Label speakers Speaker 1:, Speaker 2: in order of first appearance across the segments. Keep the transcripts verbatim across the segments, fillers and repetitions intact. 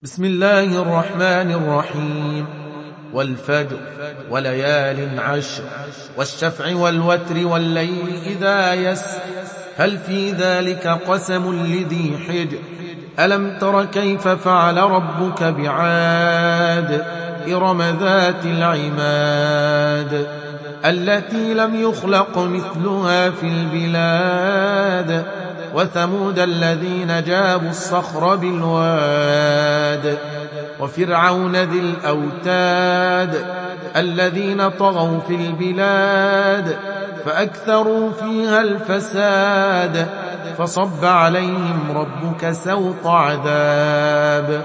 Speaker 1: بسم الله الرحمن الرحيم. والفجر وليال عشر والشفع والوتر والليل إذا يسر هل في ذلك قسم لذي حجر ألم تر كيف فعل ربك بعاد إرم ذات العماد التي لم يخلق مثلها في البلاد وثمود الذين جابوا الصخر بالواد وفرعون ذي الأوتاد الذين طغوا في البلاد فأكثروا فيها الفساد فصب عليهم ربك سوط عذاب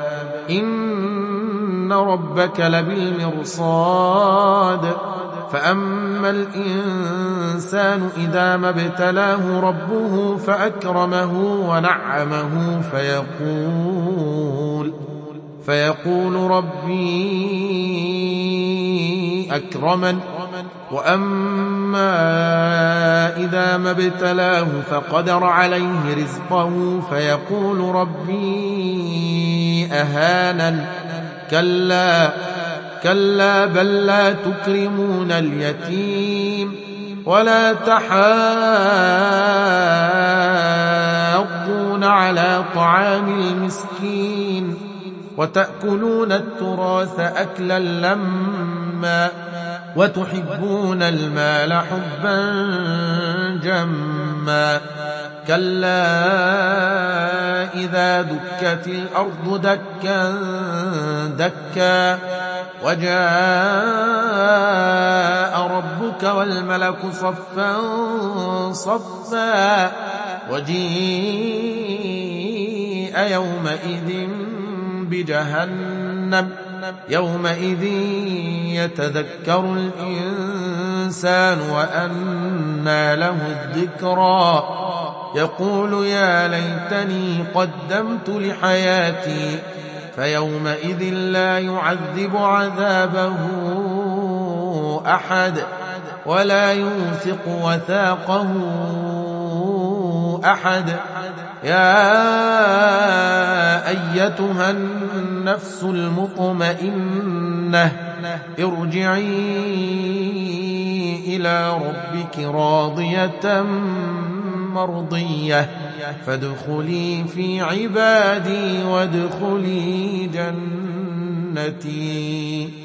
Speaker 1: إن ربك لبالمرصاد فأما الإنسان إذا ما ابتلاه ربه فأكرمه ونعمه فيقول فيقول ربي أكرمن وأما إذا ما ابتلاه فقدر عليه رزقه فيقول ربي أهانن كلا كلا بل لا تكرمون اليتيم ولا تحاضون على طعام المسكين وتأكلون التراث أكلا لما وتحبون المال حبا جما كلا إذا دكت الأرض دكا دكا وجاء ربك والملك صفا صفا وجيء يومئذ بجهنم يومئذ يتذكر الإنسان وأنى له الذكرى يقول يا ليتني قدمت لحياتي فيومئذ لا يعذب عذابه أحد ولا يوثق وثاقه أحد يا أيتها النفس المطمئنة ارجعي إلى ربك راضية مرضية فادخلي في عبادي وادخلي جنتي.